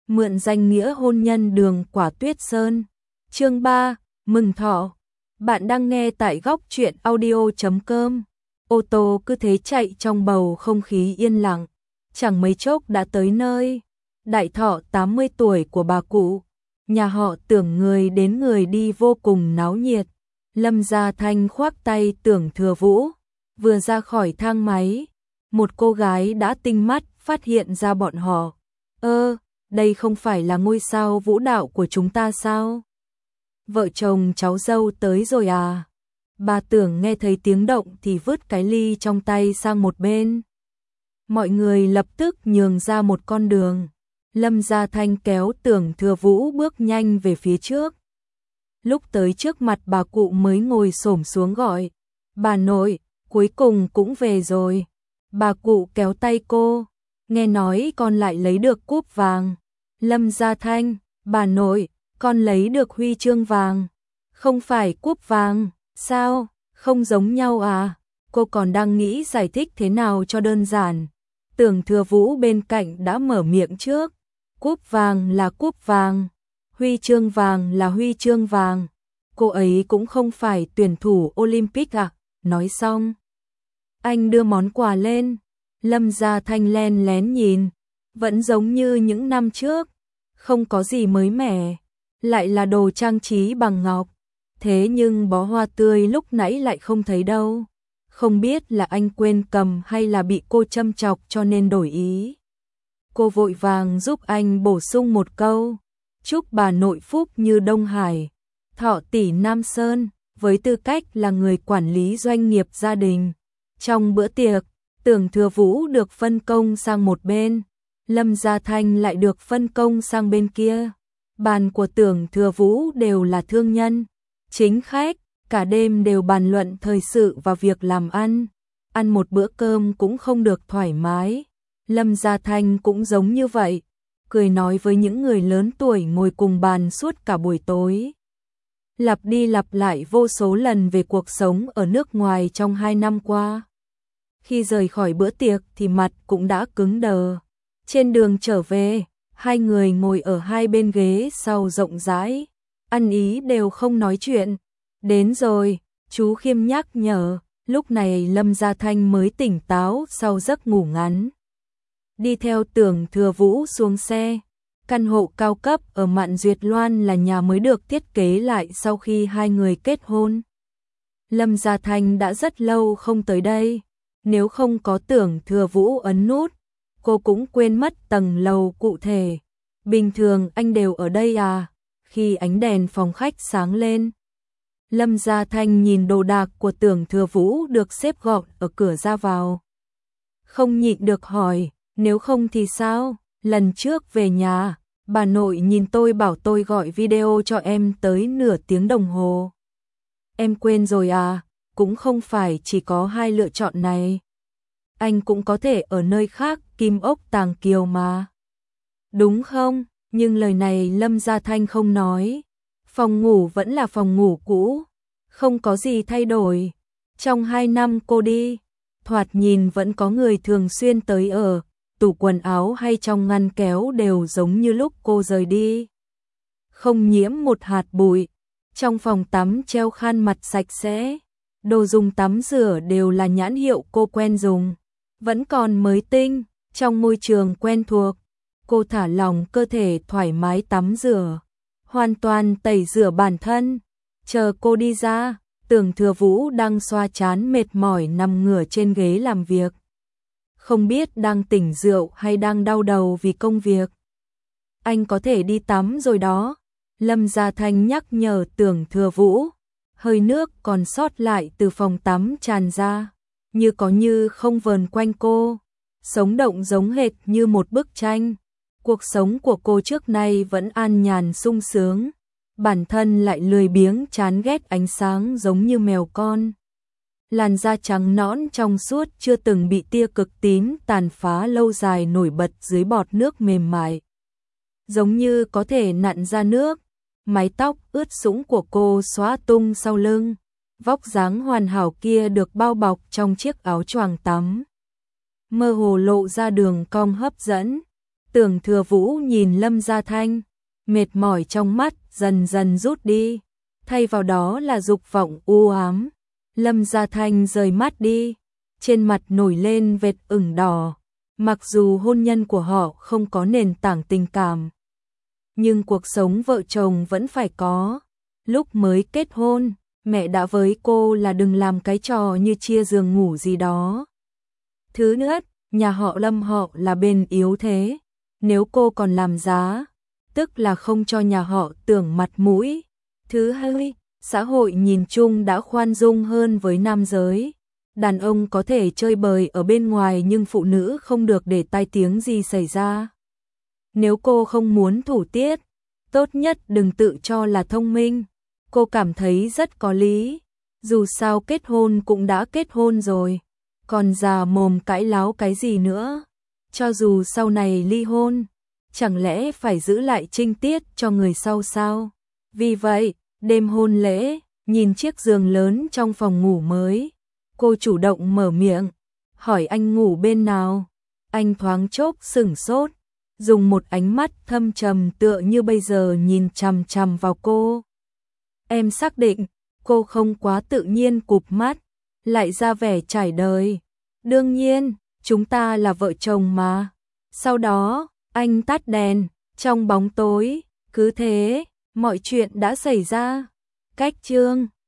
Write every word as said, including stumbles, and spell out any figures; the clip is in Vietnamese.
mượn danh nghĩa hôn nhân Đường Quả Tuyết Sơn. Chương ba, mừng thọ. Bạn đang nghe tại góc truyện audio chấm com. Ô tô cứ thế chạy trong bầu không khí yên lặng, chẳng mấy chốc đã tới nơi. Đại thọ tám mươi tuổi của bà cụ, nhà họ Tưởng người đến người đi vô cùng náo nhiệt. Lâm Gia Thanh khoác tay Tưởng Thừa Vũ, vừa ra khỏi thang máy, một cô gái đã tinh mắt phát hiện ra bọn họ. Ơ, đây không phải là ngôi sao vũ đạo của chúng ta sao? Vợ chồng cháu dâu tới rồi à? Bà Tưởng nghe thấy tiếng động thì vứt cái ly trong tay sang một bên. Mọi người lập tức nhường ra một con đường. Lâm Gia Thanh kéo Tưởng Thừa Vũ bước nhanh về phía trước. Lúc tới trước mặt bà cụ mới ngồi xổm xuống gọi, bà nội, cuối cùng cũng về rồi. Bà cụ kéo tay cô, nghe nói con lại lấy được cúp vàng. Lâm Gia Thanh, bà nội, con lấy được huy chương vàng. Không phải cúp vàng, sao, không giống nhau à? Cô còn đang nghĩ giải thích thế nào cho đơn giản. Tưởng Thừa Vũ bên cạnh đã mở miệng trước. Cúp vàng là cúp vàng, huy chương vàng là huy chương vàng. Cô ấy cũng không phải tuyển thủ Olympic à? Nói xong, anh đưa món quà lên. Lâm Gia Thanh len lén nhìn, vẫn giống như những năm trước, không có gì mới mẻ, lại là đồ trang trí bằng ngọc. Thế nhưng bó hoa tươi lúc nãy lại không thấy đâu. Không biết là anh quên cầm hay là bị cô châm chọc cho nên đổi ý. Cô vội vàng giúp anh bổ sung một câu, chúc bà nội phúc như Đông Hải, thọ tỷ Nam Sơn. Với tư cách là người quản lý doanh nghiệp gia đình, trong bữa tiệc, Tưởng Thừa Vũ được phân công sang một bên, Lâm Gia Thanh lại được phân công sang bên kia. Bàn của Tưởng Thừa Vũ đều là thương nhân, chính khách, cả đêm đều bàn luận thời sự và việc làm ăn. Ăn một bữa cơm cũng không được thoải mái. Lâm Gia Thanh cũng giống như vậy, cười nói với những người lớn tuổi ngồi cùng bàn suốt cả buổi tối. Lặp đi lặp lại vô số lần về cuộc sống ở nước ngoài trong hai năm qua. Khi rời khỏi bữa tiệc thì mặt cũng đã cứng đờ. Trên đường trở về, hai người ngồi ở hai bên ghế sau rộng rãi, ăn ý đều không nói chuyện. Đến rồi, chú Khiêm nhắc nhở, lúc này Lâm Gia Thanh mới tỉnh táo sau giấc ngủ ngắn. Đi theo Tưởng Thừa Vũ xuống xe. Căn hộ cao cấp ở Mạn Duyệt Loan là nhà mới được thiết kế lại sau khi hai người kết hôn. Lâm Gia Thanh đã rất lâu không tới đây, nếu không có Tưởng Thừa Vũ ấn nút, cô cũng quên mất tầng lầu cụ thể. Bình thường anh đều ở đây à? Khi ánh đèn phòng khách sáng lên, Lâm Gia Thanh nhìn đồ đạc của Tưởng Thừa Vũ được xếp gọn ở cửa ra vào. Không nhịn được hỏi, nếu không thì sao? Lần trước về nhà, bà nội nhìn tôi bảo tôi gọi video cho em tới nửa tiếng đồng hồ. Em quên rồi à? Cũng không phải chỉ có hai lựa chọn này. Anh cũng có thể ở nơi khác, Kim Ốc Tàng Kiều mà. Đúng không? Nhưng lời này Lâm Gia Thanh không nói. Phòng ngủ vẫn là phòng ngủ cũ, không có gì thay đổi. Trong hai năm cô đi, thoạt nhìn vẫn có người thường xuyên tới ở. Tủ quần áo hay trong ngăn kéo đều giống như lúc cô rời đi, không nhiễm một hạt bụi. Trong phòng tắm treo khăn mặt sạch sẽ, đồ dùng tắm rửa đều là nhãn hiệu cô quen dùng, vẫn còn mới tinh. Trong môi trường quen thuộc, cô thả lỏng cơ thể thoải mái tắm rửa, hoàn toàn tẩy rửa bản thân. Chờ cô đi ra, Tưởng Thừa Vũ đang xoa trán mệt mỏi nằm ngửa trên ghế làm việc. Không biết đang tỉnh rượu hay đang đau đầu vì công việc. Anh có thể đi tắm rồi đó. Lâm Gia Thanh nhắc nhở Tưởng Thừa Vũ. Hơi nước còn sót lại từ phòng tắm tràn ra, như có như không vờn quanh cô, sống động giống hệt như một bức tranh. Cuộc sống của cô trước nay vẫn an nhàn sung sướng, bản thân lại lười biếng chán ghét ánh sáng giống như mèo con. Làn da trắng nõn trong suốt chưa từng bị tia cực tím tàn phá lâu dài nổi bật dưới bọt nước mềm mại, giống như có thể nặn ra nước. Mái tóc ướt sũng của cô xõa tung sau lưng, vóc dáng hoàn hảo kia được bao bọc trong chiếc áo choàng tắm, mơ hồ lộ ra đường cong hấp dẫn. Tưởng Thừa Vũ nhìn Lâm Gia Thanh, mệt mỏi trong mắt dần dần rút đi, thay vào đó là dục vọng u ám. Lâm Gia Thanh rời mắt đi, trên mặt nổi lên vệt ửng đỏ. Mặc dù hôn nhân của họ không có nền tảng tình cảm, nhưng cuộc sống vợ chồng vẫn phải có. Lúc mới kết hôn, mẹ đã với cô là đừng làm cái trò như chia giường ngủ gì đó. Thứ nữa, nhà họ Lâm họ là bên yếu thế, nếu cô còn làm giá, tức là không cho nhà họ Tưởng mặt mũi. Thứ hai, xã hội nhìn chung đã khoan dung hơn với nam giới. Đàn ông có thể chơi bời ở bên ngoài nhưng phụ nữ không được để tai tiếng gì xảy ra. Nếu cô không muốn thủ tiết, tốt nhất đừng tự cho là thông minh. Cô cảm thấy rất có lý, dù sao kết hôn cũng đã kết hôn rồi, còn già mồm cãi láo cái gì nữa. Cho dù sau này ly hôn, chẳng lẽ phải giữ lại trinh tiết cho người sau sao? Vì vậy, đêm hôn lễ, nhìn chiếc giường lớn trong phòng ngủ mới, cô chủ động mở miệng, hỏi anh ngủ bên nào. Anh thoáng chốc sửng sốt, dùng một ánh mắt thâm trầm tựa như bây giờ nhìn chằm chằm vào cô. Em xác định, cô không quá tự nhiên cụp mắt, lại ra vẻ trải đời. Đương nhiên, chúng ta là vợ chồng mà. Sau đó, anh tắt đèn, trong bóng tối, cứ thế, mọi chuyện đã xảy ra. Cách chương